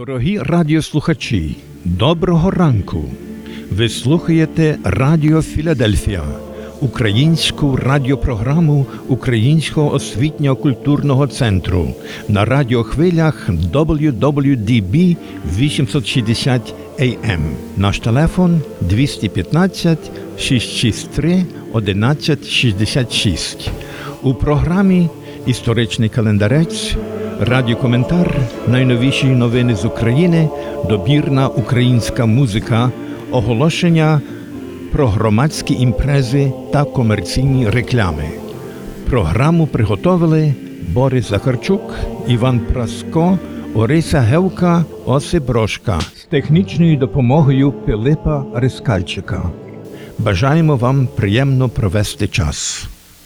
Дорогі радіослухачі, доброго ранку! Ви слухаєте Радіо Філадельфія, українську радіопрограму Українського освітньо-культурного центру на радіохвилях WWDB 860 AM. Наш телефон 215 663 1166. У програмі «Історичний календарець», радіокоментар, найновіші новини з України, добірна українська музика, оголошення про громадські імпрези та комерційні реклами. Програму приготовили Борис Захарчук, Іван Праско, Орися Гевка, Осип Брошка з технічною допомогою Пилипа Рискальчика. Бажаємо вам приємно провести час.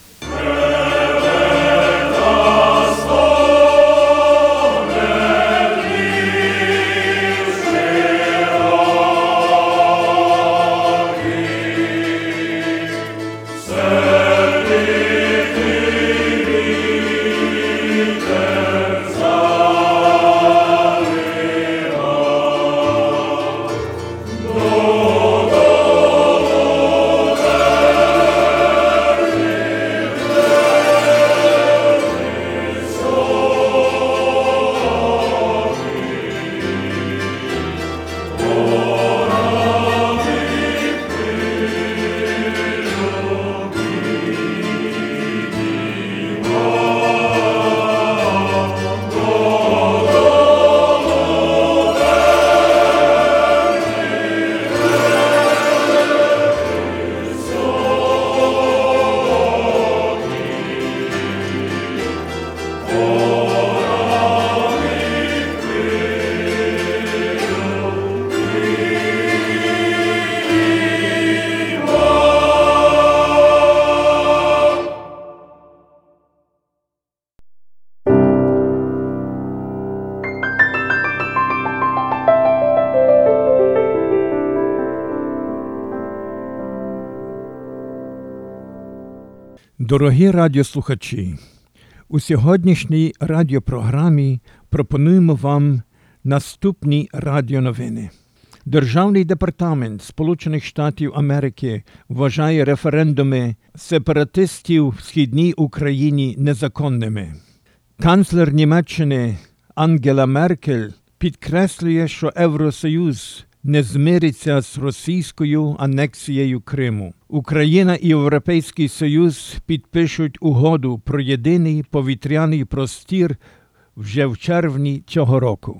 Дорогі радіослухачі, у сьогоднішній радіопрограмі пропонуємо вам наступні радіоновини. Державний департамент Сполучених Штатів Америки вважає референдуми сепаратистів в Східній Україні незаконними. Канцлер Німеччини Ангела Меркель підкреслює, що Євросоюз не змириться з російською анексією Криму. Україна і Європейський Союз підпишуть угоду про єдиний повітряний простір вже в червні цього року.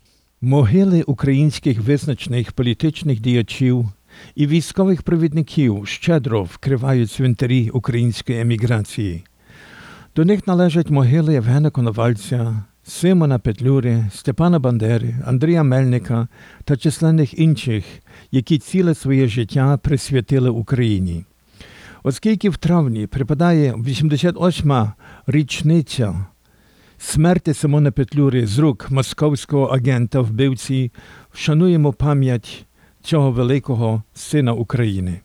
Могили українських визначених політичних діячів і військових провідників щедро вкривають цвинтарі української еміграції. До них належать могили Євгена Коновальця, Симона Петлюри, Степана Бандери, Андрія Мельника та численних інших, які ціле своє життя присвятили Україні. Оскільки в травні припадає 88-ма річниця смерті Симона Петлюри з рук московського агента-вбивці, вшануємо пам'ять цього великого сина України.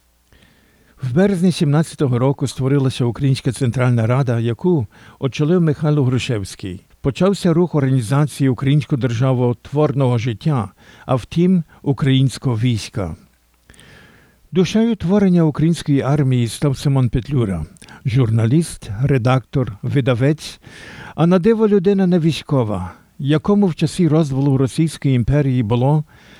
В березні 17-го року створилася Українська Центральна Рада, яку очолив Михайло Грушевський. Почався рух організації українського державотворного життя, а втім українського війська. Душею творення української армії став Симон Петлюра – журналіст, редактор, видавець, а на диво людина не військова, якому в часі розвалу Російської імперії було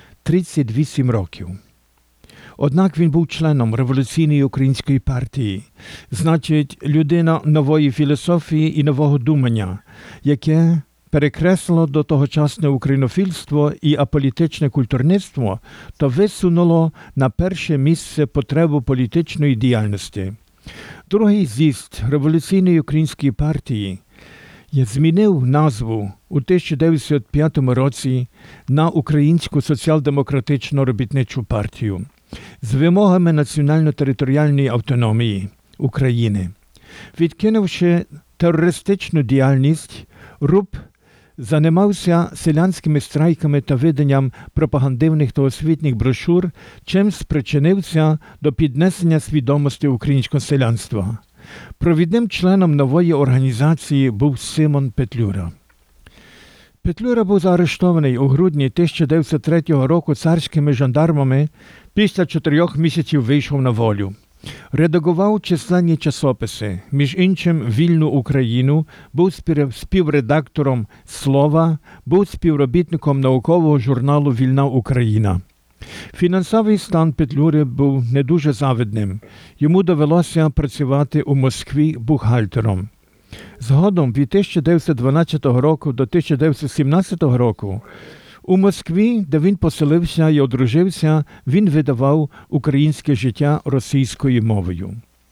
38 років. Однак він був членом Революційної української партії, значить, людина нової філософії і нового думання, яке перекреслило до тогочасне українофільство і аполітичне культурництво, то висунуло на перше місце потребу політичної діяльності. Другий з'їзд Революційної української партії змінив назву у 1905 році на Українську соціал-демократичну робітничу партію з вимогами національно-територіальної автономії України. Відкинувши терористичну діяльність, РУП займався селянськими страйками та виданням пропагандивних та освітніх брошур, чим спричинився до піднесення свідомості українського селянства. Провідним членом нової організації був Симон Петлюра. Петлюра був заарештований у грудні 1903 року царськими жандармами, після 4 місяців вийшов на волю. Редагував численні часописи, між іншим «Вільну Україну», був співредактором «Слова», був співробітником наукового журналу «Вільна Україна». Фінансовий стан Петлюри був не дуже завидним. Йому довелося працювати у Москві бухгалтером. Згодом від 1912 року до 1917 року у Москві, де він поселився і одружився, він видавав «Українське життя» російською мовою.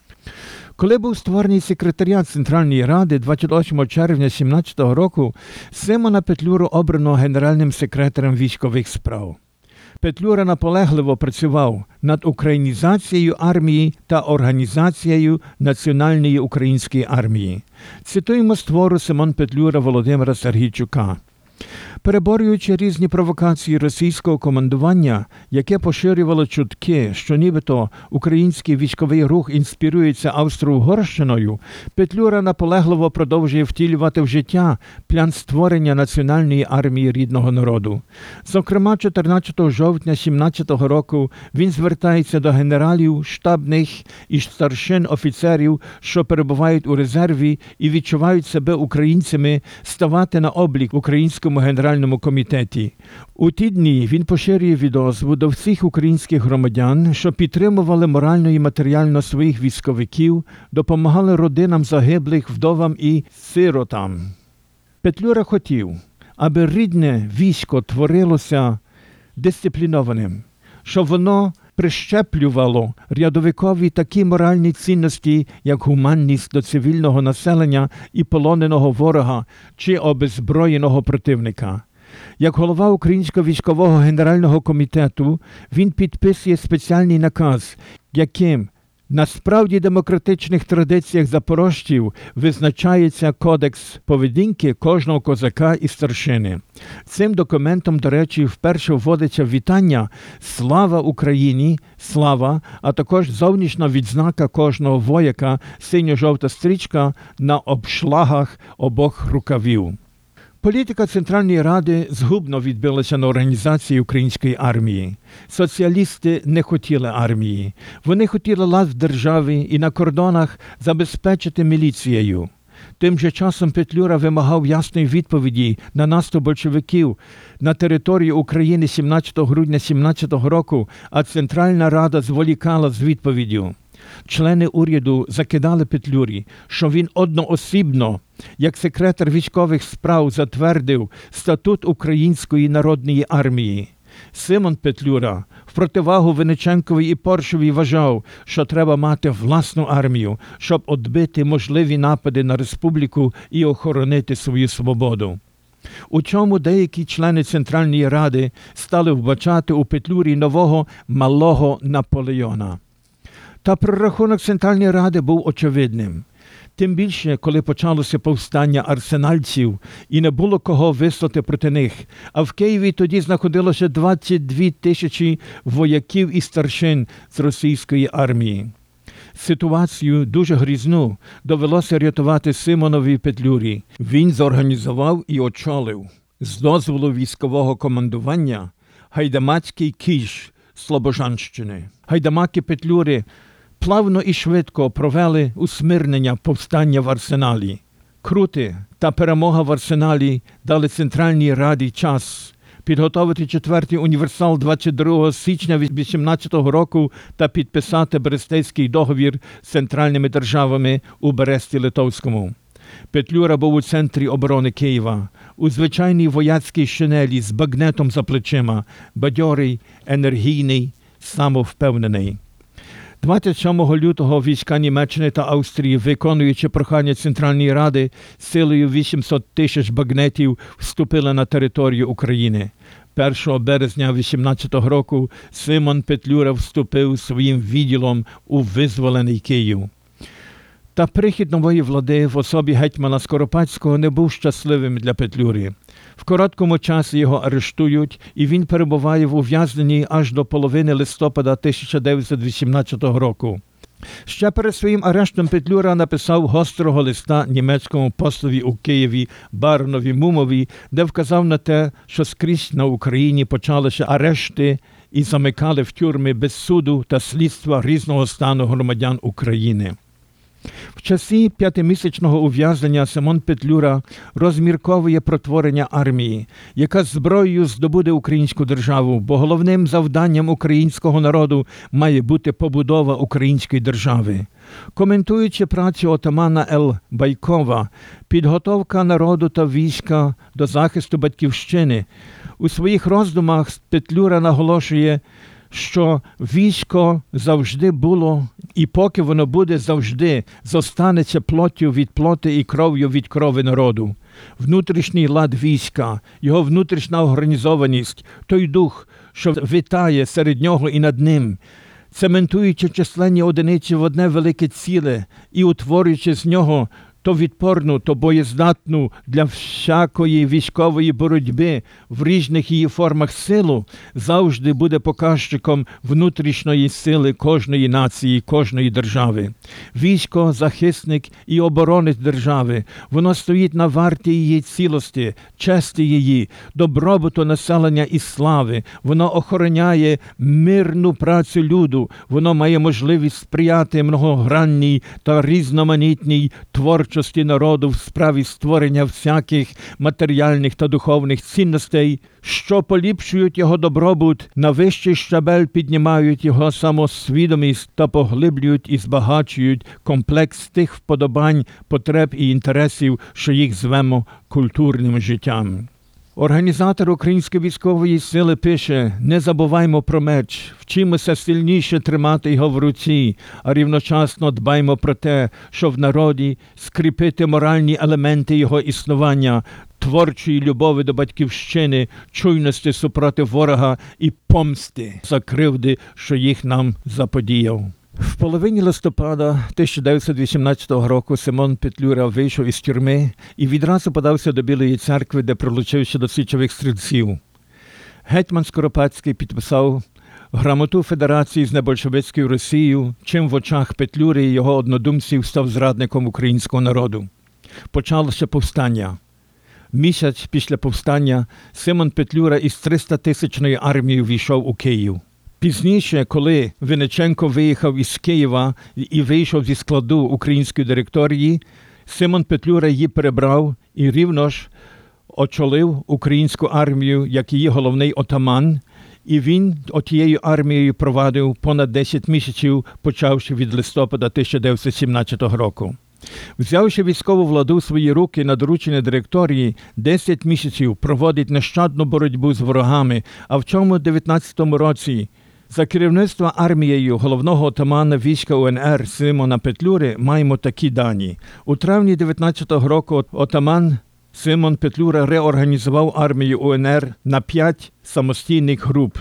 Коли був створений секретаріат Центральної Ради 28 червня 1917 року, Симона Петлюру обрано генеральним секретарем військових справ. Петлюра наполегливо працював над українізацією армії та організацією Національної української армії. Цитуємо з твору Симон Петлюра Володимира Сергійчука. Переборюючи різні провокації російського командування, яке поширювало чутки, що нібито український військовий рух інспірується Австро-Угорщиною, Петлюра наполегливо продовжує втілювати в життя план створення Національної армії рідного народу. Зокрема, 14 жовтня 1917 року він звертається до генералів, штабних і старшин офіцерів, що перебувають у резерві і відчувають себе українцями, ставати на облік в Українському генеральному комітеті. У ті дні він поширює відозву до всіх українських громадян, що підтримували морально і матеріально своїх військовиків, допомагали родинам загиблих, вдовам і сиротам. Петлюра хотів, аби рідне військо творилося дисциплінованим, щоб воно прищеплювало рядовикові такі моральні цінності, як гуманність до цивільного населення і полоненого ворога чи обезброєного противника. Як голова Українського військового генерального комітету, він підписує спеціальний наказ, яким на справді демократичних традиціях запорожців визначається кодекс поведінки кожного козака і старшини. Цим документом, до речі, вперше вводиться вітання «Слава Україні», «Слава», а також зовнішня відзнака кожного вояка синьо-жовта стрічка на обшлагах обох рукавів. Політика Центральної Ради згубно відбилася на організації української армії. Соціалісти не хотіли армії. Вони хотіли лад в державі і на кордонах забезпечити міліцією. Тим же часом Петлюра вимагав ясної відповіді на наступ большевиків на територію України 17 грудня 1917 року, а Центральна Рада зволікала з відповіддю. Члени уряду закидали Петлюрі, що він одноосібно, як секретар військових справ, затвердив статут Української народної армії. Симон Петлюра, в противагу Винниченкові і Поршові, вважав, що треба мати власну армію, щоб відбити можливі напади на республіку і охоронити свою свободу. У чому деякі члени Центральної Ради стали вбачати у Петлюрі нового малого Наполеона. Та прорахунок Центральної Ради був очевидним. Тим більше, коли почалося повстання арсенальців і не було кого вислати проти них, а в Києві тоді знаходилося 22 тисячі вояків і старшин з російської армії. Ситуацію дуже грізну довелося рятувати Симонові Петлюрі. Він зорганізував і очолив з дозволу військового командування гайдамацький кіш Слобожанщини. Гайдамаки Петлюри плавно і швидко провели усмирнення повстання в Арсеналі. Крути та перемога в Арсеналі дали Центральній Раді час підготовити 4-й універсал 22 січня 18 року та підписати Берестейський договір з центральними державами у Бересті-Литовському. Петлюра був у центрі оборони Києва, у звичайній вояцькій шинелі з багнетом за плечима, бадьорий, енергійний, самовпевнений. 27 лютого війська Німеччини та Австрії, виконуючи прохання Центральної Ради, силою 800 тисяч багнетів вступили на територію України. 1 березня 18 року Симон Петлюра вступив своїм відділом у визволений Київ. Та прихід нової влади в особі гетьмана Скоропадського не був щасливим для Петлюри. В короткому часі його арештують, і він перебуває в ув'язненні аж до половини листопада 1918 року. Ще перед своїм арештом Петлюра написав гострого листа німецькому послові у Києві Баронові Мумові, де вказав на те, що скрізь на Україні почалися арешти і замикали в тюрми без суду та слідства різного стану громадян України. В часі 5-місячного ув'язнення Симон Петлюра розмірковує про творення армії, яка зброєю здобуде українську державу, бо головним завданням українського народу має бути побудова української держави. Коментуючи працю отамана Л. Байкова «Підготовка народу та війська до захисту батьківщини», у своїх роздумах Петлюра наголошує, що військо завжди було, і поки воно буде завжди, зостанеться плоттю від плоти і кров'ю від крови народу. Внутрішній лад війська, його внутрішня організованість, той дух, що витає серед нього і над ним, цементуючи численні одиниці в одне велике ціле і утворюючи з нього то відпорну, то боєздатну для всякої військової боротьби в різних її формах силу, завжди буде показчиком внутрішньої сили кожної нації, кожної держави. Військо – захисник і оборонець держави. Воно стоїть на варті її цілості, честі її, добробуту населення і слави. Воно охороняє мирну працю люду. Воно має можливість сприяти многогранній та різноманітній творчості народу в справі створення всяких матеріальних та духовних цінностей, що поліпшують його добробут, на вищий щабель піднімають його самосвідомість та поглиблюють і збагачують комплекс тих вподобань, потреб і інтересів, що їх звемо культурним життям. Організатор Української військової сили пише: «Не забуваймо про меч, вчимося сильніше тримати його в руці, а рівночасно дбаймо про те, що в народі скріпити моральні елементи його існування, творчої любові до батьківщини, чуйності супроти ворога і помсти за кривди, що їх нам заподіяв». В половині листопада 1918 року Симон Петлюра вийшов із тюрми і відразу подався до Білої церкви, де прилучився до січових стрільців. Гетьман Скоропадський підписав грамоту Федерації з небольшевицькою Росією, чим в очах Петлюри і його однодумців став зрадником українського народу. Почалося повстання. Місяць після повстання Симон Петлюра із 300-тисячною армією війшов у Київ. Пізніше, коли Винниченко виїхав із Києва і вийшов зі складу української директорії, Симон Петлюра її перебрав і рівно ж очолив українську армію як її головний отаман, і він отією армією провадив понад 10 місяців, почавши від листопада 1917 року. Взявши військову владу в свої руки на доручення директорії, 10 місяців проводить нещадну боротьбу з ворогами, а в цьому 19-му році за керівництва армією головного отамана війська УНР Симона Петлюри маємо такі дані. У травні 19-го року отаман Симон Петлюра реорганізував армію УНР на 5 самостійних груп.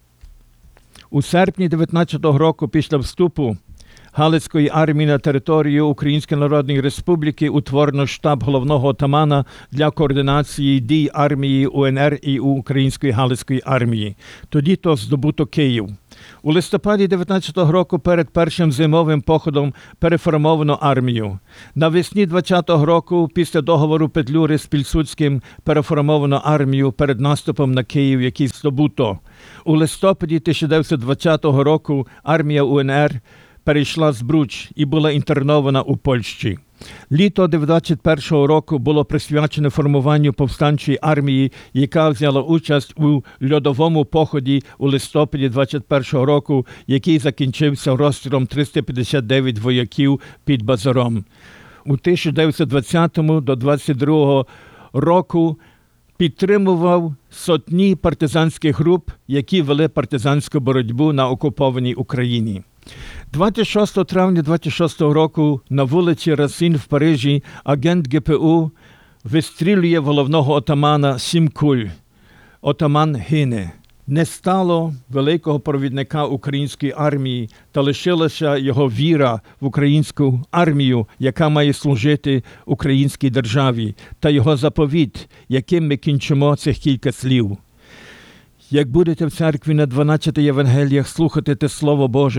У серпні 19-го року після вступу Галицької армії на територію Української Народної Республіки утворено штаб головного отамана для координації дій армії УНР і Української Галицької армії. Тоді то здобуто Київ. У листопаді 19-го року перед першим зимовим походом переформовано армію. Навесні 20-го року після договору Петлюри з Пілсудським переформовано армію перед наступом на Київ, який здобуто. У листопаді 1920 року армія УНР перейшла Збруч і була інтернована у Польщі. Літо 1921 року було присвячене формуванню повстанчої армії, яка взяла участь у льодовому поході у листопаді 1921 року, який закінчився розстрілом 359 вояків під Базаром. У 1920 до 1922 року підтримував сотні партизанських груп, які вели партизанську боротьбу на окупованій Україні. 26 травня 1926 року на вулиці Расін в Парижі агент ГПУ вистрілює в головного отамана 7 куль. Отаман гине. Не стало великого провідника української армії, та лишилася його віра в українську армію, яка має служити українській державі, та його заповіт, яким ми кінчимо цих кілька слів. Як будете в церкві на 12 Євангеліях слухати те Слово Боже,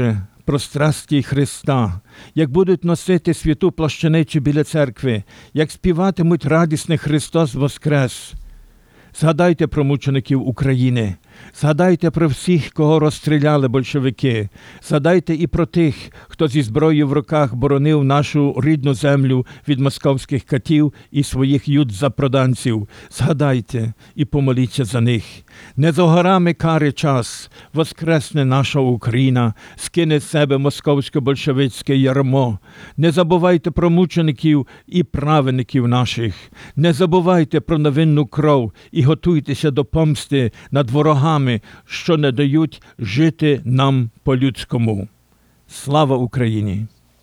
про страсті Христа, як будуть носити святу плащаницю біля церкви, як співатимуть радісне «Христос воскрес». Згадайте про мучеників України, згадайте про всіх, кого розстріляли большевики, згадайте і про тих, хто зі зброєю в руках боронив нашу рідну землю від московських катів і своїх юд-запроданців. Згадайте і помоліться за них. Не за горами кари час, воскресне наша Україна, скине з себе московсько-большевицьке ярмо. Не забувайте про мучеників і праведників наших. Не забувайте про невинну кров і готуйтеся до помсти над ворогами, що не дають жити нам по-людському. Слава Україні!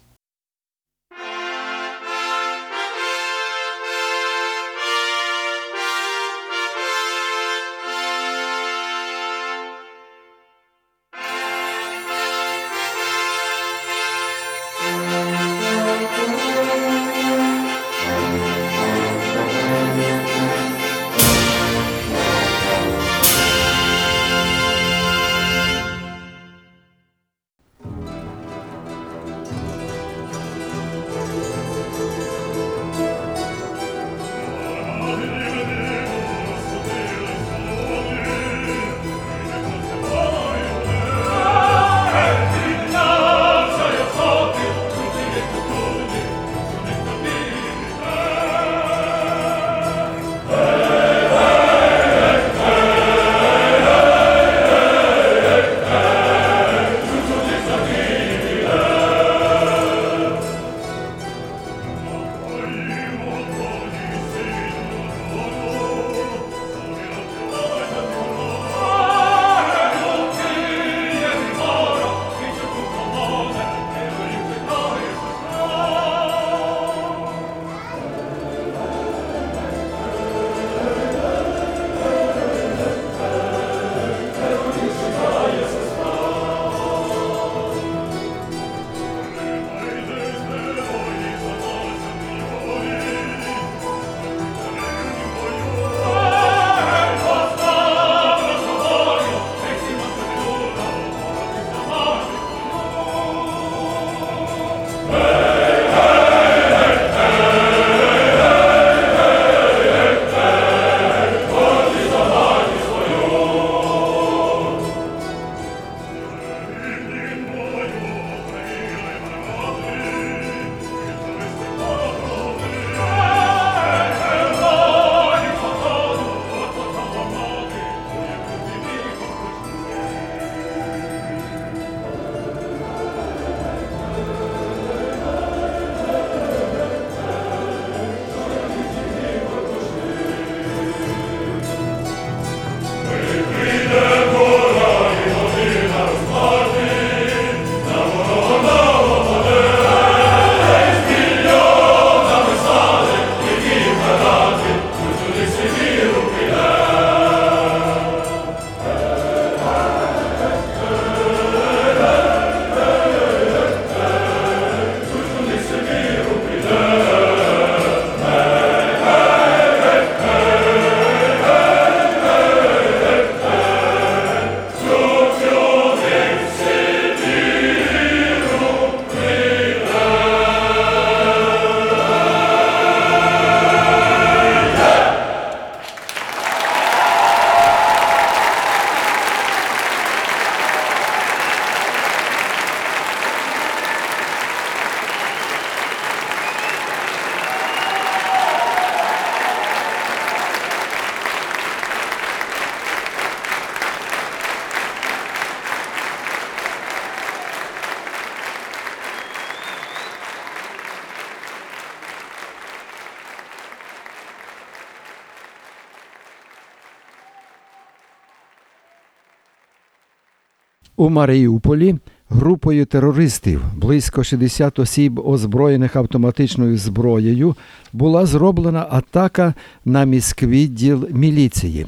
У Маріуполі групою терористів, близько 60 осіб, озброєних автоматичною зброєю, була зроблена атака на міськвідділ міліції.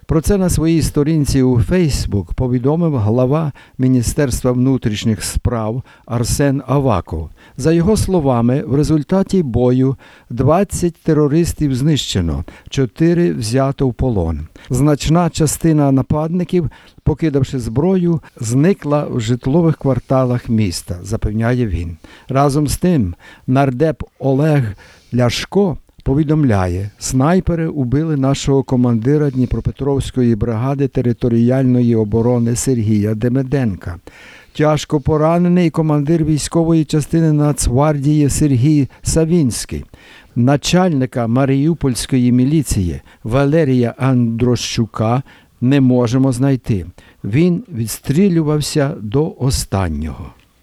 Про це на своїй сторінці у Фейсбук повідомив глава Міністерства внутрішніх справ Арсен Аваков. За його словами, в результаті бою 20 терористів знищено, 4 взято в полон. Значна частина нападників, покидавши зброю, зникла в житлових кварталах міста, запевняє він. Разом з тим, нардеп Олег Ляшко повідомляє, снайпери убили нашого командира Дніпропетровської бригади територіальної оборони Сергія Демиденка. Тяжко поранений командир військової частини Нацгвардії Сергій Савінський. Начальника Маріупольської міліції Валерія Андрощука не можемо знайти. Він відстрілювався до останнього.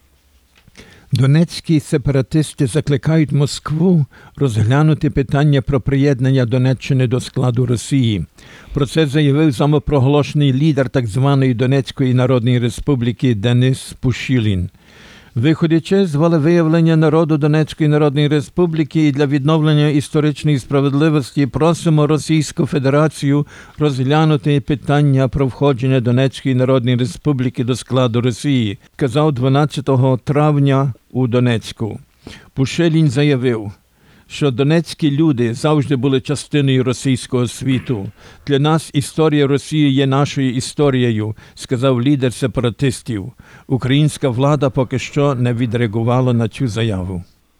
Донецькі сепаратисти закликають Москву розглянути питання про приєднання Донеччини до складу Росії. Про це заявив самопроголошений лідер так званої Донецької Народної Республіки Денис Пушилін. Виходячи з волевиявлення народу Донецької Народної Республіки і для відновлення історичної справедливості, просимо Російську Федерацію розглянути питання про входження Донецької Народної Республіки до складу Росії, казав 12 травня у Донецьку. Пушилін заявив, що донецькі люди завжди були частиною російського світу. Для нас історія Росії є нашою історією, сказав лідер сепаратистів. Українська влада поки що не відреагувала на цю заяву.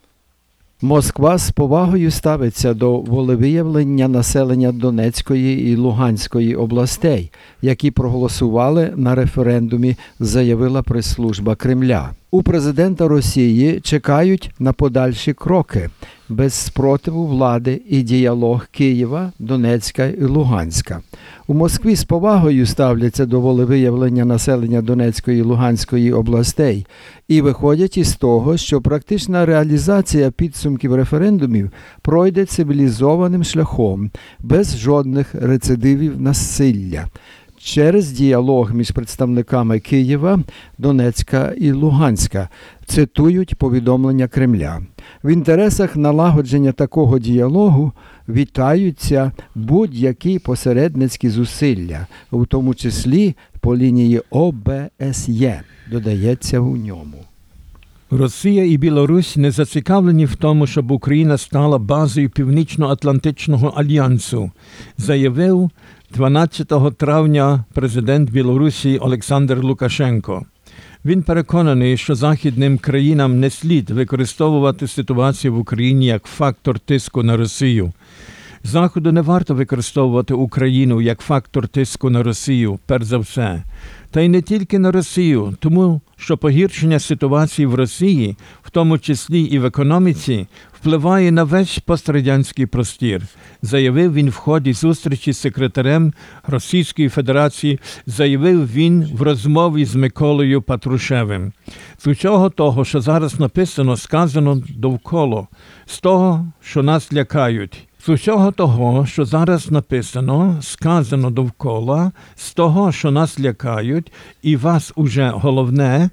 Москва з повагою ставиться до волевиявлення населення Донецької і Луганської областей, які проголосували на референдумі, заявила прес-служба Кремля. У президента Росії чекають на подальші кроки, без спротиву влади і діалог Києва, Донецька і Луганська. У Москві з повагою ставляться до волевиявлення населення Донецької і Луганської областей і виходять із того, що практична реалізація підсумків референдумів пройде цивілізованим шляхом, без жодних рецидивів насилля, через діалог між представниками Києва, Донецька і Луганська, цитують повідомлення Кремля. В інтересах налагодження такого діалогу вітаються будь-які посередницькі зусилля, у тому числі по лінії ОБСЄ, додається у ньому. Росія і Білорусь не зацікавлені в тому, щоб Україна стала базою Північно-Атлантичного альянсу, заявив 12 травня президент Білорусі Олександр Лукашенко. Він переконаний, що західним країнам не слід використовувати ситуацію в Україні як фактор тиску на Росію. Заходу не варто використовувати Україну як фактор тиску на Росію, перш за все. Та й не тільки на Росію, тому що погіршення ситуації в Росії, в тому числі і в економіці, впливає на весь пострадянський простір, заявив він в ході зустрічі з секретарем Російської Федерації, заявив він в розмові з Миколою Патрушевим. З усього того, що зараз написано, сказано довкола, з того, що нас лякають. З усього того, що зараз написано, сказано довкола, з того, що нас лякають, і вас уже головне,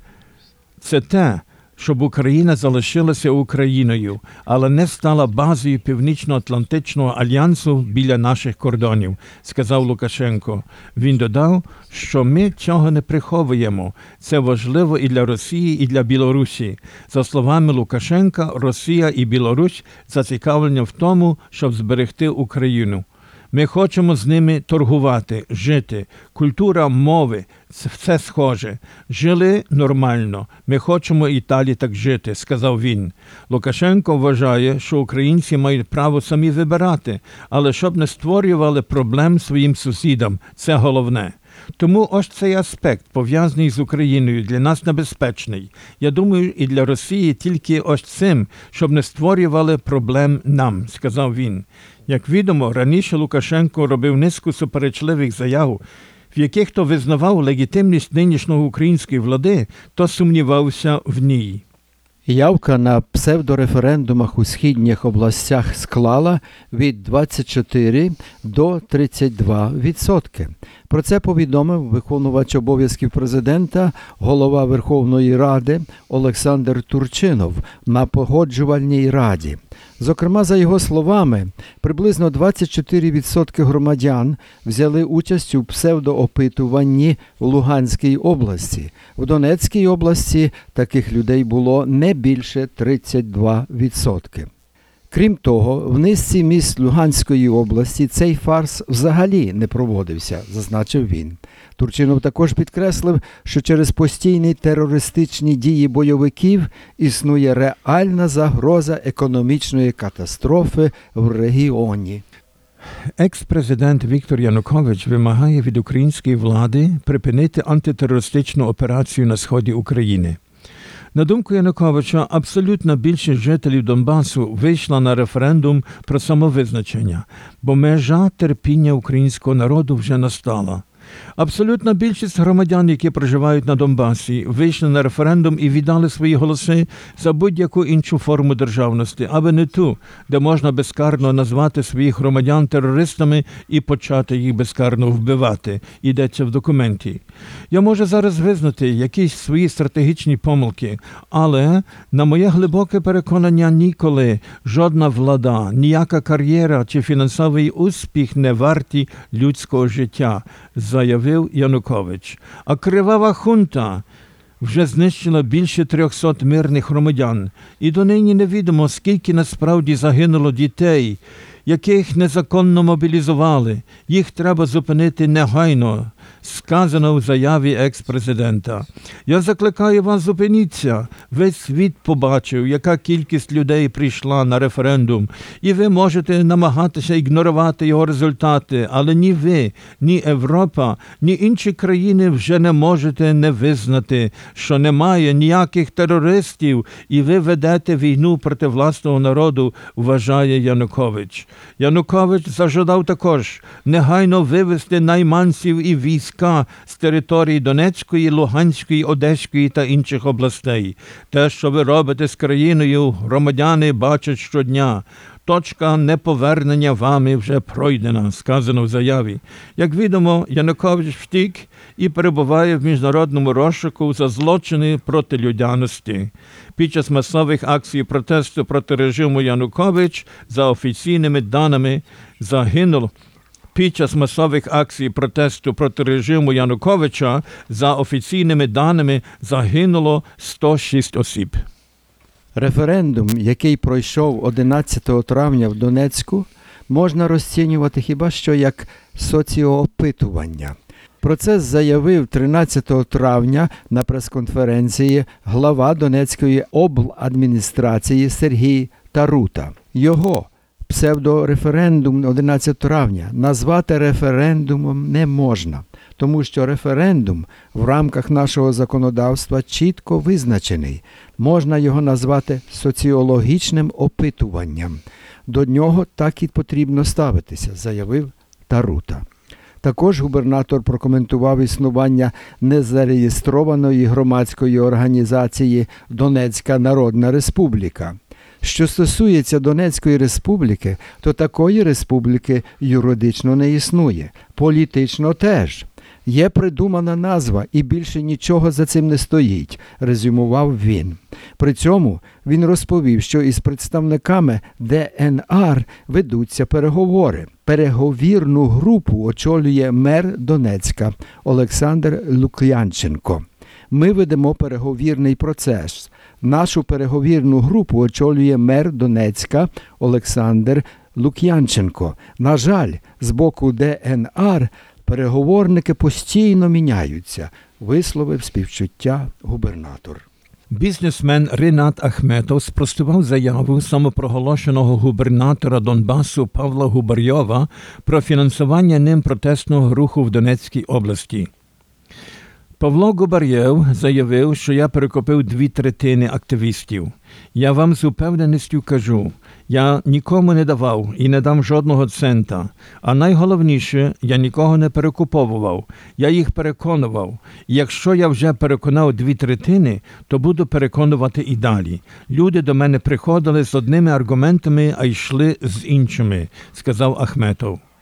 це те, щоб Україна залишилася Україною, але не стала базою Північно-Атлантичного альянсу біля наших кордонів, сказав Лукашенко. Він додав, що ми цього не приховуємо. Це важливо і для Росії, і для Білорусі. За словами Лукашенка, Росія і Білорусь зацікавлені в тому, щоб зберегти Україну. Ми хочемо з ними торгувати, жити. Культура, мови – це все схоже. Жили нормально. Ми хочемо і далі так жити, сказав він. Лукашенко вважає, що українці мають право самі вибирати, але щоб не створювали проблем своїм сусідам – це головне. Тому ось цей аспект, пов'язаний з Україною, для нас небезпечний. Я думаю, і для Росії тільки ось цим, щоб не створювали проблем нам, сказав він. Як відомо, раніше Лукашенко робив низку суперечливих заяв, в яких то визнавав легітимність нинішньої української влади, то сумнівався в ній. Явка на псевдореферендумах у східних областях склала від 24 до 32%. Про це повідомив виконувач обов'язків президента, голова Верховної Ради Олександр Турчинов на Погоджувальній раді. Зокрема, за його словами, приблизно 24% громадян взяли участь у псевдоопитуванні в Луганській області. В Донецькій області таких людей було не більше 32%. Крім того, в низці міст Луганської області цей фарс взагалі не проводився, зазначив він. Турчинов також підкреслив, що через постійні терористичні дії бойовиків існує реальна загроза економічної катастрофи в регіоні. Екс-президент Віктор Янукович вимагає від української влади припинити антитерористичну операцію на сході України. На думку Януковича, абсолютна більшість жителів Донбасу вийшла на референдум про самовизначення, бо межа терпіння українського народу вже настала. Абсолютна більшість громадян, які проживають на Донбасі, вийшли на референдум і віддали свої голоси за будь-яку іншу форму державності, аби не ту, де можна безкарно назвати своїх громадян терористами і почати їх безкарно вбивати, йдеться в документі. Я можу зараз визнати якісь свої стратегічні помилки, але, на моє глибоке переконання, ніколи жодна влада, ніяка кар'єра чи фінансовий успіх не варті людського життя, заявив Янукович. А кривава хунта вже знищила більше 300 мирних громадян. І донині невідомо, скільки насправді загинуло дітей, яких незаконно мобілізували. Їх треба зупинити негайно, сказано в заяві екс-президента. Я закликаю вас, зупиніться. Весь світ побачив, яка кількість людей прийшла на референдум. І ви можете намагатися ігнорувати його результати, але ні ви, ні Європа, ні інші країни вже не можете не визнати, що немає ніяких терористів, і ви ведете війну проти власного народу, вважає Янукович. Янукович зажадав також негайно вивести найманців і війська з території Донецької, Луганської, Одеської та інших областей. Те, що ви робите з країною, громадяни бачать щодня. Точка неповернення вами вже пройдена, сказано в заяві. Як відомо, Янукович втік і перебуває в міжнародному розшуку за злочини проти людяності. Під час масових акцій протесту проти режиму Янукович, за офіційними даними, загинуло. Під час масових акцій протесту проти режиму Януковича, за офіційними даними, загинуло 106 осіб. Референдум, який пройшов 11 травня в Донецьку, можна розцінювати хіба що як соціоопитування. Про це заявив 13 травня на прес-конференції глава Донецької обладміністрації Сергій Тарута. Його псевдореферендум 11 травня назвати референдумом не можна, тому що референдум в рамках нашого законодавства чітко визначений. Можна його назвати соціологічним опитуванням. До нього так і потрібно ставитися, заявив Тарута. Також губернатор прокоментував існування незареєстрованої громадської організації «Донецька Народна Республіка». Що стосується Донецької республіки, то такої республіки юридично не існує, політично теж. Є придумана назва і більше нічого за цим не стоїть, резюмував він. При цьому він розповів, що із представниками ДНР ведуться переговори. Переговірну групу очолює мер Донецька Олександр Лук'янченко. Ми ведемо переговірний процес. Нашу переговірну групу очолює мер Донецька Олександр Лук'янченко. На жаль, з боку ДНР переговорники постійно міняються, висловив співчуття губернатор. Бізнесмен Ринат Ахметов спростував заяву самопроголошеного губернатора Донбасу Павла Губарйова про фінансування ним протестного руху в Донецькій області. Павло Губарєв заявив, що я перекупив 2/3 активістів. Я вам з упевненістю кажу, я нікому не давав і не дам жодного цента. А найголовніше, я нікого не перекуповував, я їх переконував. І якщо я вже переконав 2/3, то буду переконувати і далі. Люди до мене приходили з одними аргументами, а йшли з іншими, сказав Ахметов.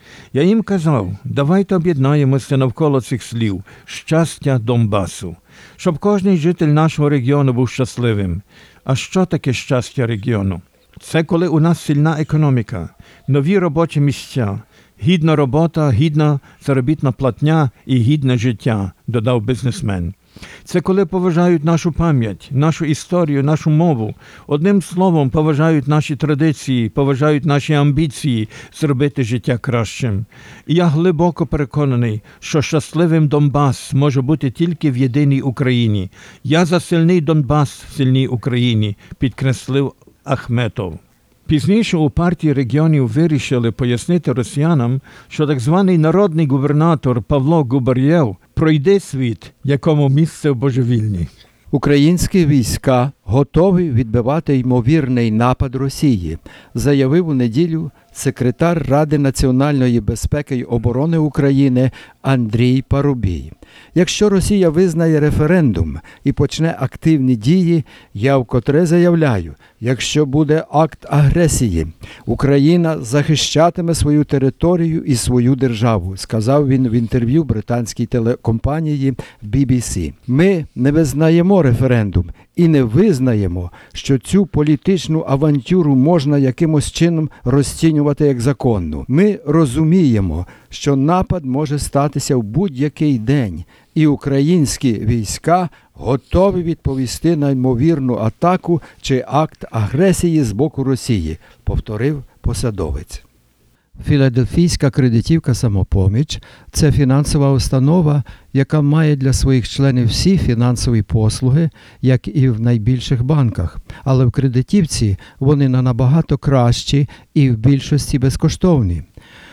Я їм казав, давайте об'єднаємося навколо цих слів «щастя Донбасу», щоб кожен житель нашого регіону був щасливим. А що таке щастя регіону? Це коли у нас сильна економіка, нові робочі місця, гідна робота, гідна заробітна платня і гідне життя, додав бізнесмен. Це коли поважають нашу пам'ять, нашу історію, нашу мову. Одним словом, поважають наші традиції, поважають наші амбіції зробити життя кращим. І я глибоко переконаний, що щасливим Донбас може бути тільки в єдиній Україні. Я за сильний Донбас в сильній Україні, підкреслив Ахметов. Пізніше у партії регіонів вирішили пояснити росіянам, що так званий народний губернатор Павло Губарєв пройде світ, якому місце в божевільні. Українські війська готові відбивати ймовірний напад Росії, заявив у неділю секретар Ради національної безпеки й оборони України Андрій Парубій. Якщо Росія визнає референдум і почне активні дії, я вкотре заявляю, якщо буде акт агресії, Україна захищатиме свою територію і свою державу, сказав він в інтерв'ю британській телекомпанії BBC. Ми не визнаємо референдум і не визнаємо, що цю політичну авантюру можна якимось чином розцінювати як законну. Ми розуміємо, що напад може статися в будь-який день, і українські війська готові відповісти на ймовірну атаку чи акт агресії з боку Росії, повторив посадовець. Філадельфійська кредитівка «Самопоміч» – це фінансова установа, яка має для своїх членів всі фінансові послуги, як і в найбільших банках. Але в кредитівці вони набагато кращі і в більшості безкоштовні.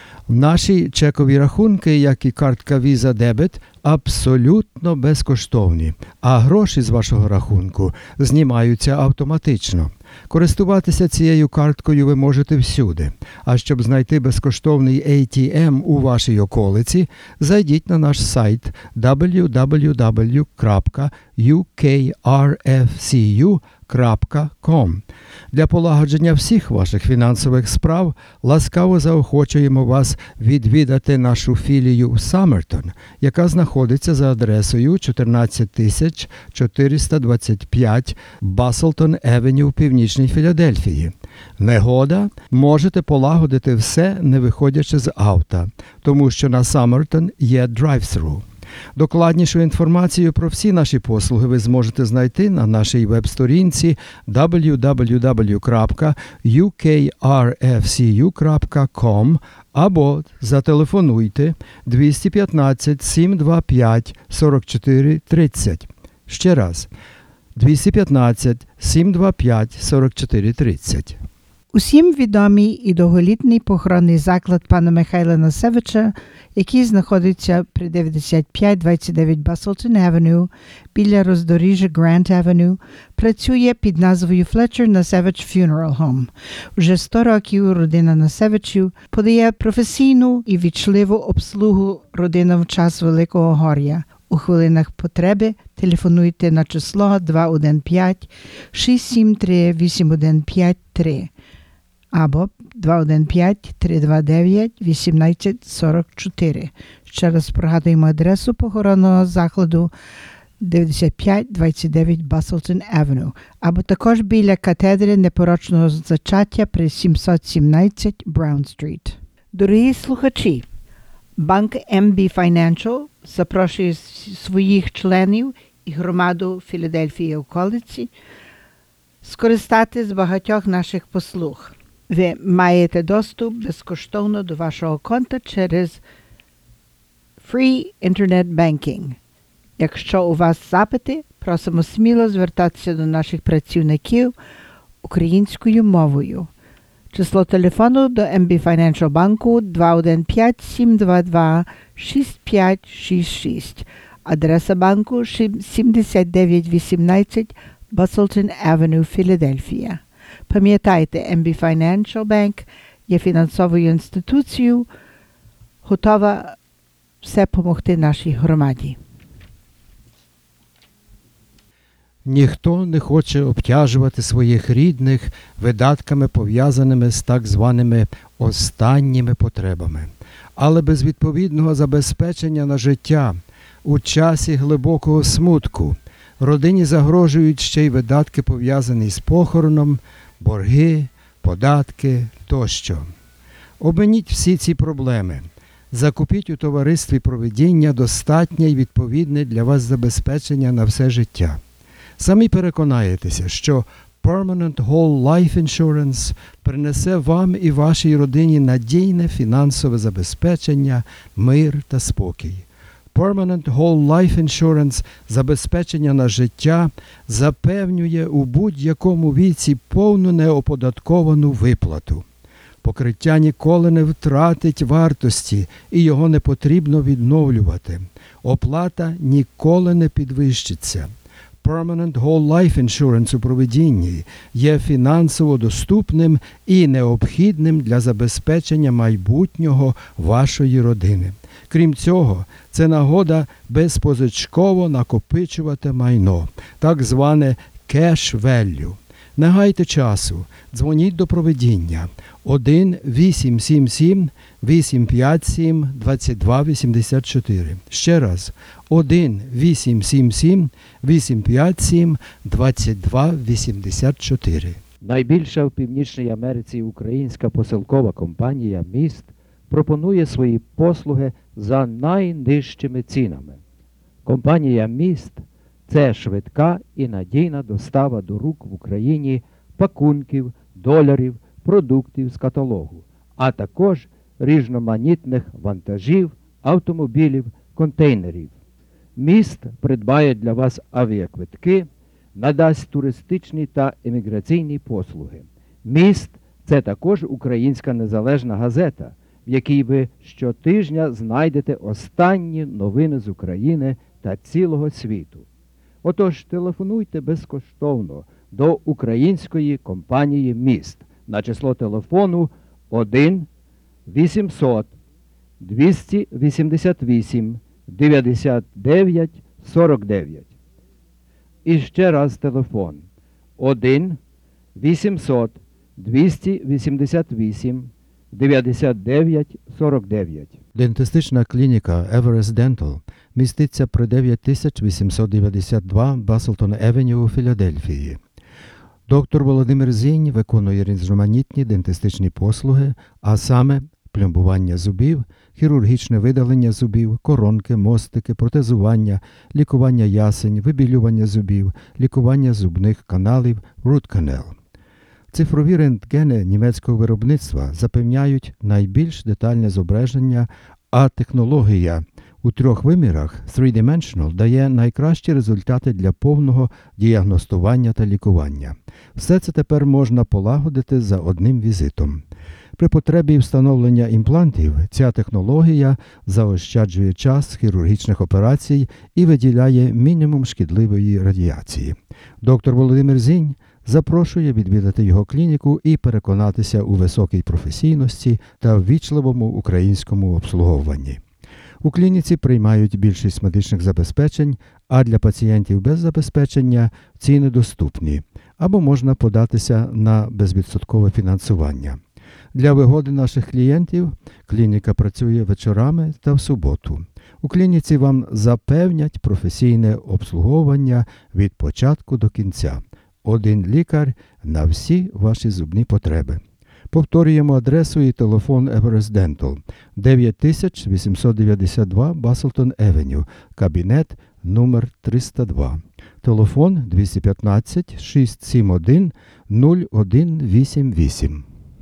Наші чекові рахунки, як і картка Visa Debit, абсолютно безкоштовні, а гроші з вашого рахунку знімаються автоматично. Користуватися цією карткою ви можете всюди. А щоб знайти безкоштовний ATM у вашій околиці, зайдіть на наш сайт www.ukrfcu.com. Для полагодження всіх ваших фінансових справ ласкаво заохочуємо вас відвідати нашу філію в Саммертон, яка знаходиться за адресою 14425 Баслтон Евеню в Північній Філадельфії. Негода? Можете полагодити все, не виходячи з авто, тому що на Саммертон є драйв-тру. Докладнішу інформацію про всі наші послуги ви зможете знайти на нашій веб-сторінці www.ukrfcu.com або зателефонуйте 215 725 44 30. Ще раз, 215 725 44 30. Усім відомий і довголітній похоронний заклад пана Михайла Насевича, який знаходиться при 9529 Баслтон Евеню біля роздоріжжя Грант Евеню, працює під назвою Fletcher Nasevich Funeral Home. Вже 100 років родина Насевичів подає професійну і вічливу обслугу родинам в час Великого Горя. У хвилинах потреби телефонуйте на число 215-673-8153 або 215-329-1844. Ще раз пригадуємо адресу похоронного закладу 9529 Баслтон Евеню, або також біля катедри непорочного зачаття при 717 Браун-стріт. Дорогі слухачі, банк MB Financial запрошує своїх членів і громаду Філадельфії і околиці скористати з багатьох наших послуг. Ви маєте доступ безкоштовно до вашого конта через Free Internet Banking. Якщо у вас запити, просимо сміло звертатися до наших працівників українською мовою. Число телефону до MB Financial банку 215-722-6566. Адреса банку 7918 Баслтон Евеню, Філадельфія. Пам'ятайте, MB Financial Bank є фінансовою інституцією, готова все допомогти нашій громаді. Ніхто не хоче обтяжувати своїх рідних видатками, пов'язаними з так званими останніми потребами. Але без відповідного забезпечення на життя у часі глибокого смутку родині загрожують ще й видатки, пов'язані з похороном, борги, податки тощо. Обминіть всі ці проблеми. Закупіть у товаристві провидіння достатнє й відповідне для вас забезпечення на все життя. Самі переконаєтеся, що Permanent Whole Life Insurance принесе вам і вашій родині надійне фінансове забезпечення, мир та спокій. Permanent Whole Life Insurance забезпечення на життя запевнює у будь-якому віці повну неоподатковану виплату. Покриття ніколи не втратить вартості і його не потрібно відновлювати. Оплата ніколи не підвищиться. Permanent Whole Life Insurance у провидінні є фінансово доступним і необхідним для забезпечення майбутнього вашої родини. Крім цього, це нагода безпозичково накопичувати майно, так зване cash value. Не гайте часу, дзвоніть до провидіння 1-877-857-2284. Ще раз, 1-877-857-2284. Найбільша в Північній Америці українська посилкова компанія «Міст» пропонує свої послуги за найнижчими цінами. Компанія «Міст» – це швидка і надійна достава до рук в Україні пакунків, доларів, продуктів з каталогу, а також різноманітних вантажів, автомобілів, контейнерів. «Міст» придбає для вас авіаквитки, надасть туристичні та еміграційні послуги. «Міст» – це також українська незалежна газета, в якій ви щотижня знайдете останні новини з України та цілого світу. Отож, телефонуйте безкоштовно до української компанії «Міст» на число телефону 1-800-288-99-49. І ще раз телефон 1-800-288-99-49. Дентистична клініка Everest Dental міститься при 9892 Баслтон Евеню у Філадельфії. Доктор Володимир Зінь виконує різноманітні дентистичні послуги, а саме пломбування зубів, хірургічне видалення зубів, коронки, мостики, протезування, лікування ясень, вибілювання зубів, лікування зубних каналів, root canal. Цифрові рентгени німецького виробництва запевняють найбільш детальне зображення, а технологія у 3 вимірах three-dimensional дає найкращі результати для повного діагностування та лікування. Все це тепер можна полагодити за одним візитом. При потребі встановлення імплантів ця технологія заощаджує час хірургічних операцій і виділяє мінімум шкідливої радіації. Доктор Володимир Зінь запрошує відвідати його клініку і переконатися у високій професійності та ввічливому українському обслуговуванні. У клініці приймають більшість медичних забезпечень, а для пацієнтів без забезпечення ціни доступні, або можна податися на безвідсоткове фінансування. Для вигоди наших клієнтів клініка працює вечорами та в суботу. У клініці вам запевнять професійне обслуговування від початку до кінця. Один лікар на всі ваші зубні потреби. Повторюємо адресу і телефон Everest Dental 9892 Баслтон Евеню, кабінет номер 302. Телефон 215 671 0188.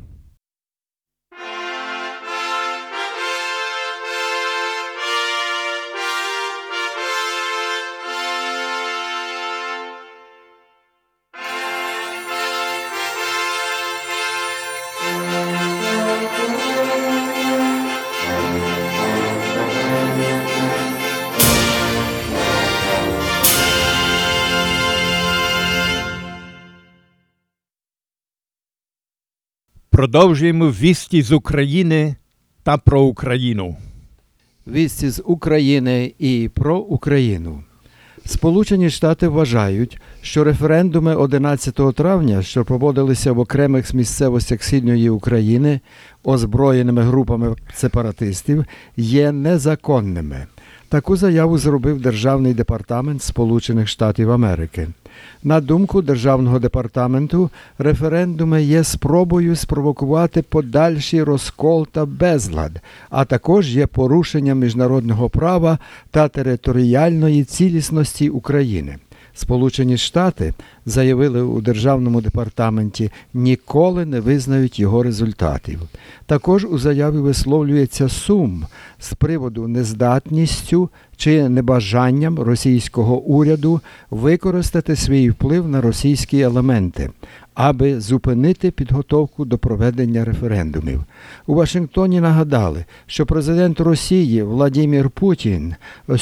Продовжуємо вісті з України та про Україну. Вісті з України і про Україну. Сполучені Штати вважають, що референдуми 11 травня, що проводилися в окремих місцевостях Східної України озброєними групами сепаратистів, є незаконними. Таку заяву зробив Державний департамент Сполучених Штатів Америки. На думку Державного департаменту, референдуми є спробою спровокувати подальший розкол та безлад, а також є порушенням міжнародного права та територіальної цілісності України. Сполучені Штати заявили у Державному департаменті, ніколи не визнають його результатів. Також у заяві висловлюється сум з приводу нездатністю чи небажанням російського уряду використати свій вплив на російські елементи, аби зупинити підготовку до проведення референдумів. У Вашингтоні нагадали, що президент Росії Владимир Путін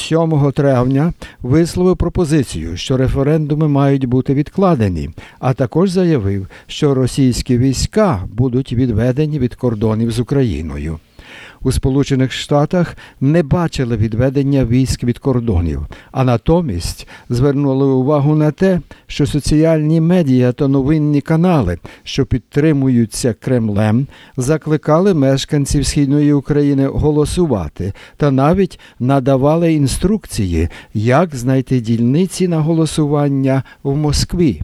7 травня висловив пропозицію, що референдуми мають бути відкладені, а також заявив, що російські війська будуть відведені від кордонів з Україною. У Сполучених Штатах не бачили відведення військ від кордонів, а натомість звернули увагу на те, що соціальні медіа та новинні канали, що підтримуються Кремлем, закликали мешканців Східної України голосувати та навіть надавали інструкції, як знайти дільниці на голосування в Москві.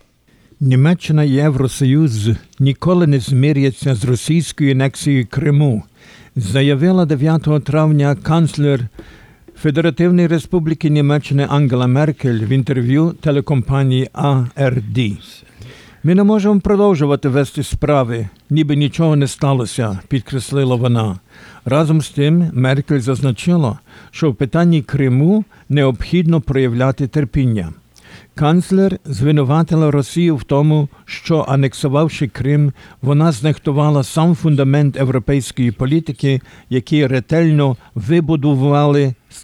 Німеччина і Євросоюз ніколи не змиряться з російською анексією Криму, заявила 9 травня канцлер Федеративної Республіки Німеччини Ангела Меркель в інтерв'ю телекомпанії АРД. Ми не можемо продовжувати вести справи, ніби нічого не сталося, підкреслила вона. Разом з тим, Меркель зазначила, що в питанні Криму необхідно проявляти терпіння. Канцлер звинуватила Росію в тому, що, анексувавши Крим, вона знехтувала сам фундамент європейської політики, який ретельно вибудували з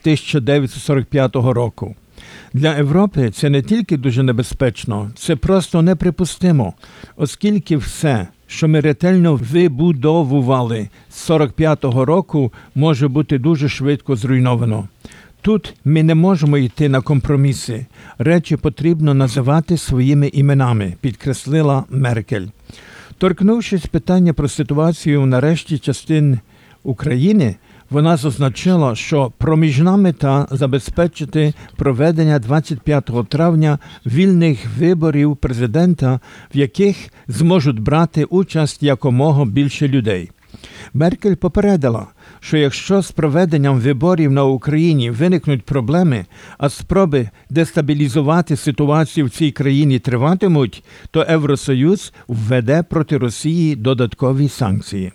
1945 року. Для Європи це не тільки дуже небезпечно, це просто неприпустимо, оскільки все, що ми ретельно вибудовували з 1945 року, може бути дуже швидко зруйновано. Тут ми не можемо йти на компроміси. Речі потрібно називати своїми іменами, підкреслила Меркель. Торкнувшись питання про ситуацію на решті частин України, вона зазначила, що проміжна мета – забезпечити проведення 25 травня вільних виборів президента, в яких зможуть брати участь якомога більше людей. Меркель попередила, що якщо з проведенням виборів на Україні виникнуть проблеми, а спроби дестабілізувати ситуацію в цій країні триватимуть, то Євросоюз введе проти Росії додаткові санкції.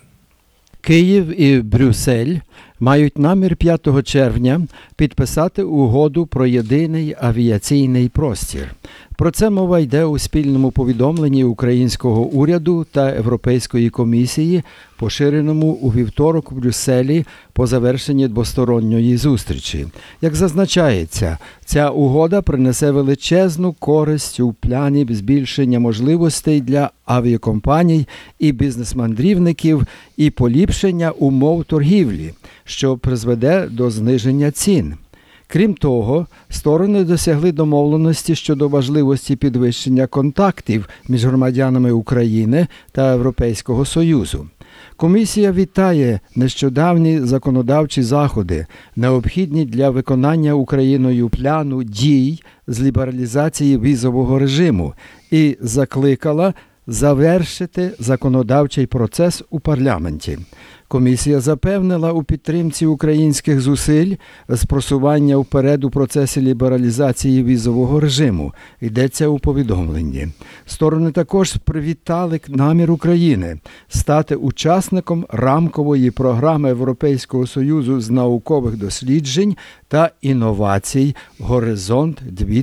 Київ і Брюссель мають намір 5 червня підписати угоду про єдиний авіаційний простір. Про це мова йде у спільному повідомленні українського уряду та Європейської комісії, поширеному у вівторок в Брюсселі по завершенні двосторонньої зустрічі. Як зазначається, ця угода принесе величезну користь у плані збільшення можливостей для авіакомпаній і бізнес-мандрівників і поліпшення умов торгівлі, що призведе до зниження цін. Крім того, сторони досягли домовленості щодо важливості підвищення контактів між громадянами України та Європейського Союзу. Комісія вітає нещодавні законодавчі заходи, необхідні для виконання Україною плану дій з лібералізації візового режиму, і закликала завершити законодавчий процес у парламенті. Комісія запевнила у підтримці українських зусиль з просування вперед у процесі лібералізації візового режиму, йдеться у повідомленні. Сторони також привітали намір України стати учасником рамкової програми Європейського Союзу з наукових досліджень та інновацій «Горизонт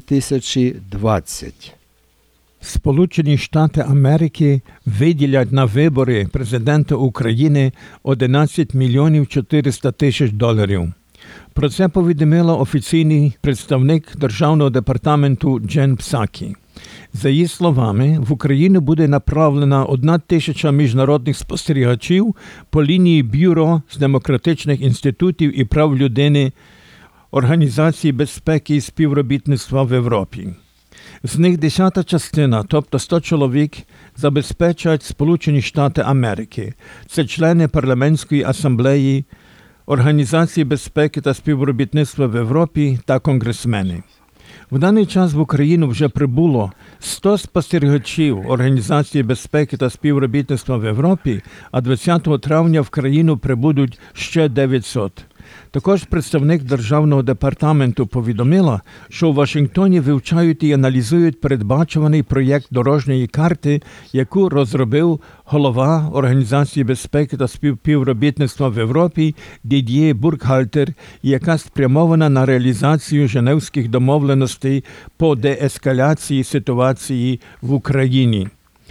2020». Сполучені Штати Америки виділять на вибори президента України 11 мільйонів 400 тисяч доларів. Про це повідомила офіційний представник Державного департаменту Джен Псакі. За її словами, в Україну буде направлена 1 тисяча міжнародних спостерігачів по лінії Бюро з демократичних інститутів і прав людини Організації безпеки і співробітництва в Європі. З них 10-та частина, тобто 100 чоловік, забезпечують Сполучені Штати Америки. Це члени парламентської асамблеї, Організації безпеки та співробітництва в Європі та конгресмени. В даний час в Україну вже прибуло 100 спостерігачів Організації безпеки та співробітництва в Європі, а 20 травня в країну прибудуть ще 900. Також представник Державного департаменту повідомила, що у Вашингтоні вивчають і аналізують передбачуваний проєкт дорожньої карти, яку розробив голова Організації безпеки та співробітництва в Європі Дід'є Буркхальтер, яка спрямована на реалізацію Женевських домовленостей по деескалації ситуації в Україні.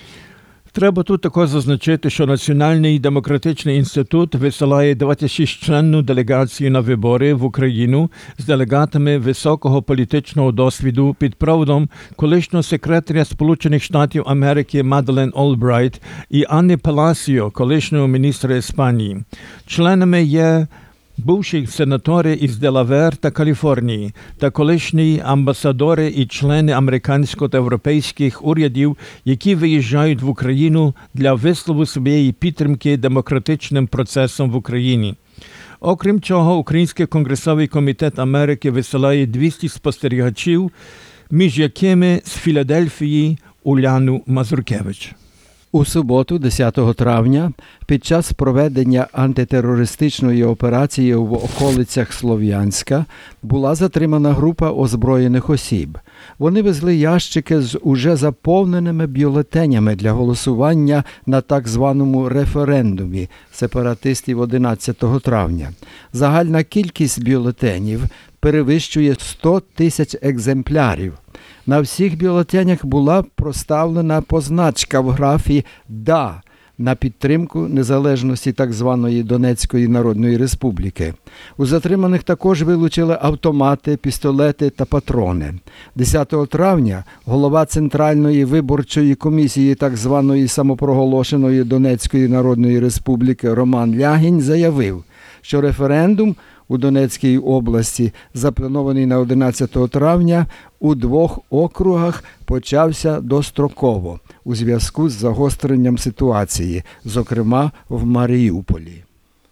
Треба тут також зазначити, що Національний демократичний інститут висилає 26-членну делегацію на вибори в Україну з делегатами високого політичного досвіду під проводом колишнього секретаря Сполучених Штатів Америки Маделен Олбрайт і Анни Паласіо, колишнього міністра Іспанії. Членами є бувші сенатори із Делавер та Каліфорнії та колишні амбасадори і члени американського та європейських урядів, які виїжджають в Україну для вислову своєї підтримки демократичним процесом в Україні. Окрім цього, Український конгресовий комітет Америки висилає 200 спостерігачів, між якими з Філадельфії Уляну Мазуркевич. У суботу, 10 травня, під час проведення антитерористичної операції в околицях Слов'янська була затримана група озброєних осіб. Вони везли ящики з уже заповненими бюлетенями для голосування на так званому референдумі сепаратистів 11 травня. Загальна кількість бюлетенів перевищує 100 тисяч екземплярів. На всіх бюлетенях була проставлена позначка в графі «Да» на підтримку незалежності так званої Донецької Народної Республіки. У затриманих також вилучили автомати, пістолети та патрони. 10 травня голова Центральної виборчої комісії так званої самопроголошеної Донецької Народної Республіки Роман Лягінь заявив, що референдум у Донецькій області, запланований на 11 травня, у 2 округах почався достроково у зв'язку з загостренням ситуації, зокрема в Маріуполі.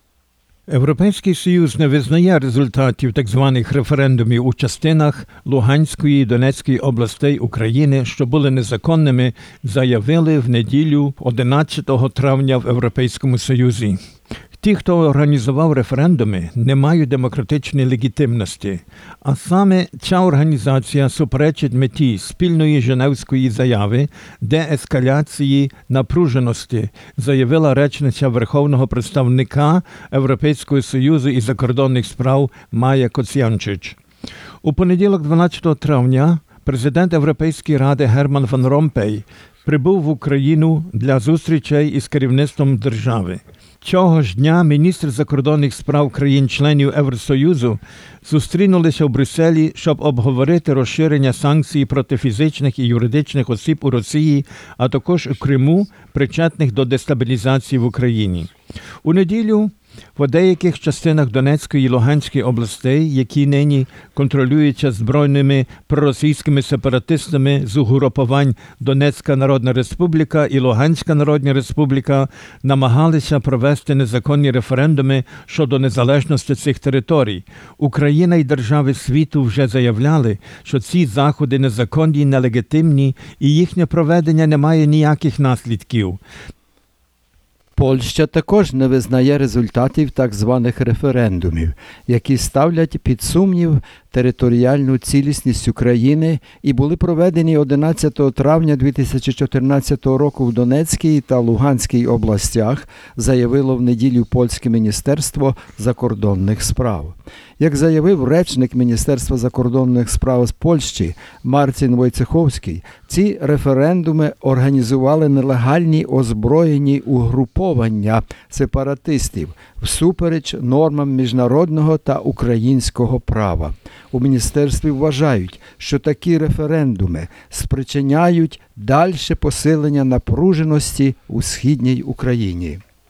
Європейський Союз не визнає результатів так званих референдумів у частинах Луганської і Донецької областей України, що були незаконними, заявили в неділю 11 травня в Європейському Союзі. Ті, хто організував референдуми, не мають демократичної легітимності, а саме ця організація суперечить меті спільної Женевської заяви деескаляції напруженості, заявила речниця Верховного представника Європейського Союзу із закордонних справ Майя Коцянчич. У понеділок 12 травня президент Європейської ради Герман Ван Ромпей прибув в Україну для зустрічей із керівництвом держави. Цього ж дня міністр закордонних справ країн-членів Євросоюзу зустрінулися в Брюсселі, щоб обговорити розширення санкцій проти фізичних і юридичних осіб у Росії, а також у Криму, причетних до дестабілізації в Україні. У неділю в деяких частинах Донецької і Луганської областей, які нині контролюються збройними проросійськими сепаратистами з угрупувань Донецька Народна Республіка і Луганська Народна Республіка, намагалися провести незаконні референдуми щодо незалежності цих територій. Україна і держави світу вже заявляли, що ці заходи незаконні, нелегітимні і їхнє проведення не має ніяких наслідків. Польща також не визнає результатів так званих референдумів, які ставлять під сумнів територіальну цілісність України і були проведені 11 травня 2014 року в Донецькій та Луганській областях, заявило в неділю польське Міністерство закордонних справ. Як заявив речник Міністерства закордонних справ з Польщі Марцін Войцеховський, ці референдуми організували нелегальні озброєні угруповання сепаратистів всупереч нормам міжнародного та українського права. У міністерстві вважають, що такі референдуми спричиняють дальше посилення напруженості у Східній Україні.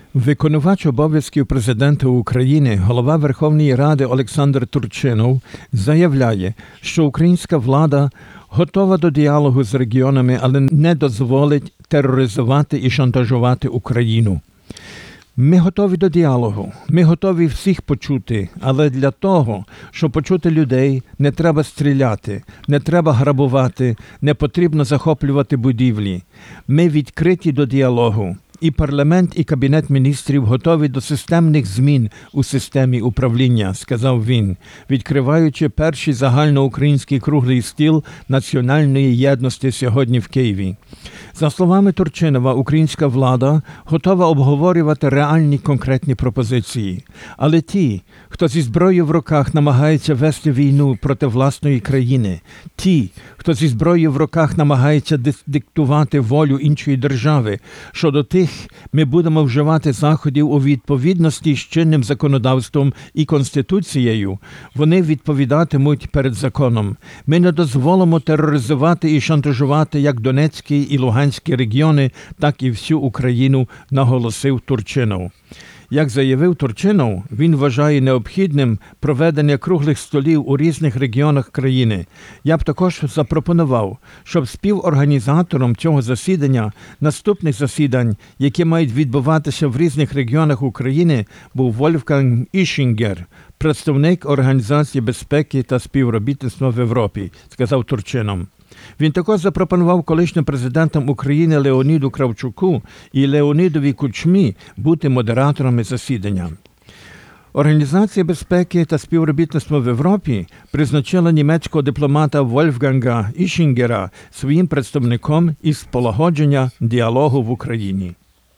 Виконувач обов'язків президента України, голова Верховної Ради Олександр Турчинов заявляє, що українська влада готова до діалогу з регіонами, але не дозволить тероризувати і шантажувати Україну. Ми готові до діалогу, ми готові всіх почути, але для того, щоб почути людей, не треба стріляти, не треба грабувати, не потрібно захоплювати будівлі. Ми відкриті до діалогу. І парламент, і Кабінет міністрів готові до системних змін у системі управління, сказав він, відкриваючи перший загальноукраїнський круглий стіл національної єдності сьогодні в Києві. За словами Турчинова, українська влада готова обговорювати реальні конкретні пропозиції. Але ті, хто зі зброєю в руках намагається вести війну проти власної країни, ті, хто зі зброєю в руках намагається диктувати волю іншої держави, щодо тих ми будемо вживати заходів у відповідності з чинним законодавством і Конституцією, вони відповідатимуть перед законом. Ми не дозволимо тероризувати і шантажувати як Донецький і Луганський регіони, так і всю Україну, наголосив Турчинов. Як заявив Турчинов, він вважає необхідним проведення круглих столів у різних регіонах країни. Я б також запропонував, щоб співорганізатором цього засідання, наступних засідань, які мають відбуватися в різних регіонах України, був Вольфганг Ішінгер, представник Організації безпеки та співробітництва в Європі, сказав Турчинов. Він також запропонував колишнім президентам України Леоніду Кравчуку і Леонідові Кучмі бути модераторами засідання. Організація безпеки та співробітництва в Європі призначила німецького дипломата Вольфганга Ішінгера своїм представником із полагодження діалогу в Україні.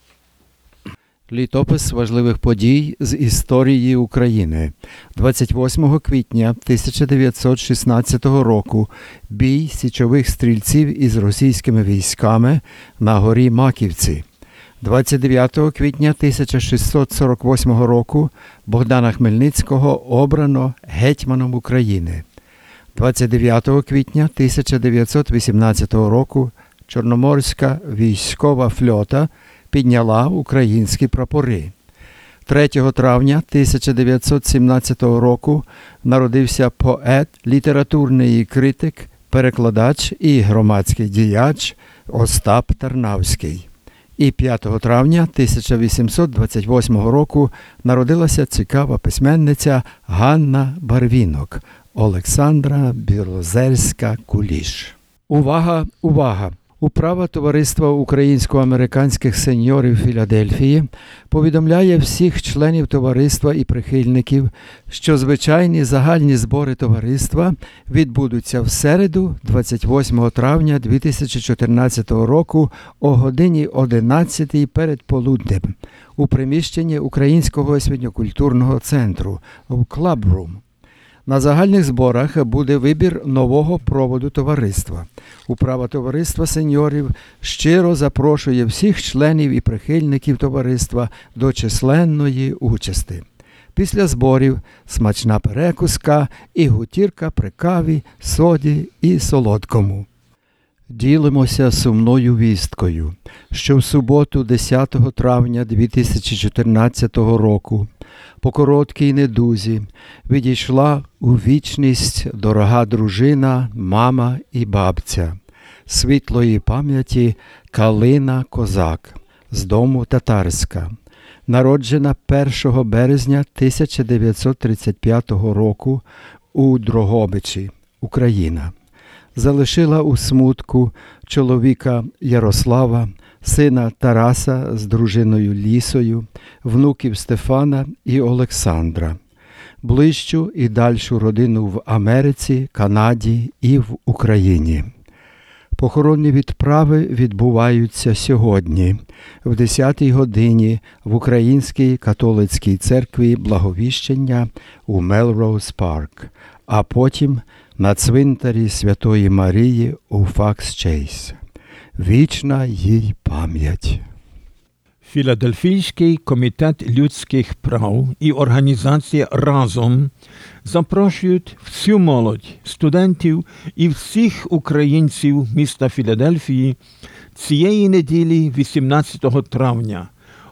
Літопис важливих подій з історії України. 28 квітня 1916 року бій січових стрільців із російськими військами на горі Маківці. 29 квітня 1648 року Богдана Хмельницького обрано гетьманом України. 29 квітня 1918 року Чорноморська військова флота підняла українські прапори. 3 травня 1917 року народився поет, літературний критик, перекладач і громадський діяч Остап Тарнавський. І 5 травня 1828 року народилася цікава письменниця Ганна Барвінок, Олександра Білозерська-Куліш. Увага, увага! Управа Товариства українсько-американських сеньорів Філадельфії повідомляє всіх членів товариства і прихильників, що звичайні загальні збори товариства відбудуться в середу, 28 травня 2014 року о годині 11 перед полуднем у приміщенні Українського освітньо-культурного центру в Клабрум. На загальних зборах буде вибір нового проводу товариства. Управа товариства сеньорів щиро запрошує всіх членів і прихильників товариства до численної участі. Після зборів смачна перекуска і гутірка при каві, соді і солодкому. Ділимося сумною вісткою, що в суботу 10 травня 2014 року по короткій недузі відійшла у вічність дорога дружина, мама і бабця, світлої пам'яті Калина Козак з дому Татарська, народжена 1 березня 1935 року у Дрогобичі, Україна. Залишила у смутку чоловіка Ярослава, сина Тараса з дружиною Лісою, внуків Стефана і Олександра, ближчу і дальшу родину в Америці, Канаді і в Україні. Похоронні відправи відбуваються сьогодні, в 10-й годині в Українській католицькій церкві Благовіщення у Мелроуз Парк, а потім на цвинтарі Святої Марії у Факс-Чейз. Вічна їй пам'ять. Філадельфійський комітет людських прав і організація «Разом» запрошують всю молодь, студентів і всіх українців міста Філадельфії цієї неділі 18 травня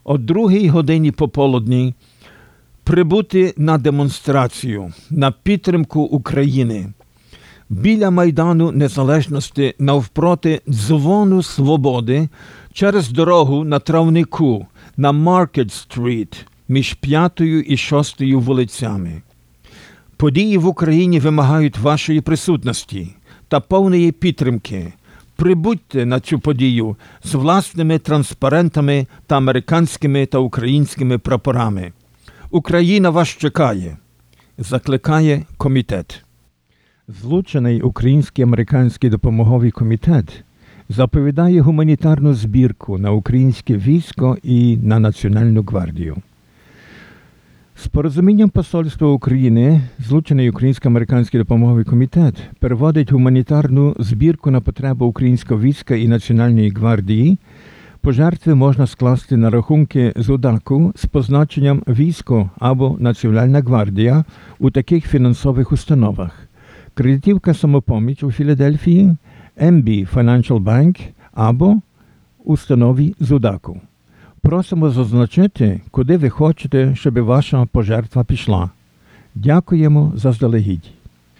о 2 годині пополудні прибути на демонстрацію на підтримку України біля Майдану Незалежності навпроти Дзвону Свободи через дорогу на Травнику на Маркет-стріт між 5 і 6 вулицями. Події в Україні вимагають вашої присутності та повної підтримки. Прибудьте на цю подію з власними транспарентами та американськими та українськими прапорами. Україна вас чекає, закликає комітет. Злучений Український американський допомоговий комітет заповідає гуманітарну збірку на українське військо і на Національну гвардію. З порозумінням Посольства України Злучений Українсько-американський допомоговий комітет переводить гуманітарну збірку на потребу українського війська і Національної гвардії. Пожертви можна скласти на рахунки ЗУДАКу з позначенням «Військо» або «Національна гвардія» у таких фінансових установах. Кредитівка «Самопоміч» у Філадельфії, MB Financial Bank або установі ЗУДАКу. Просимо зазначити, куди ви хочете, щоб ваша пожертва пішла. Дякуємо заздалегідь.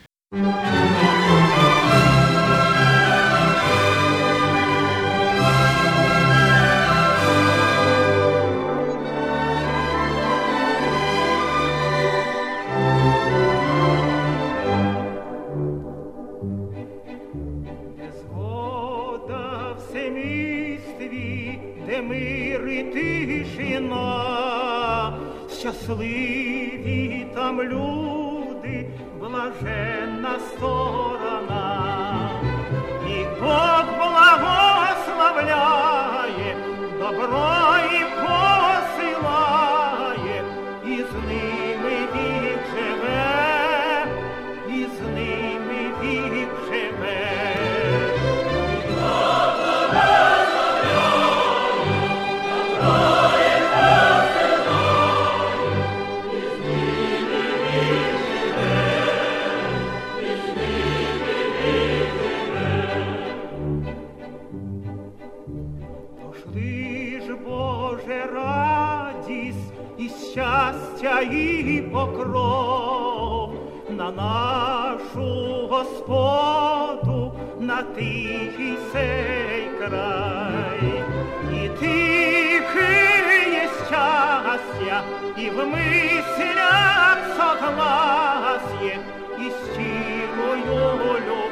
Згода в семействі, де мир і тишина, щасливі там люди, блаженна сторона. І Бог благословляє, добро і посилає, і з ними вік живе, і з ними вік живе. Пошли ж, Боже, радість і щастя і покров на нашу Господу, на тихий сей край. І тихе щастя, і в мислях согласие, і щирою любов'ю.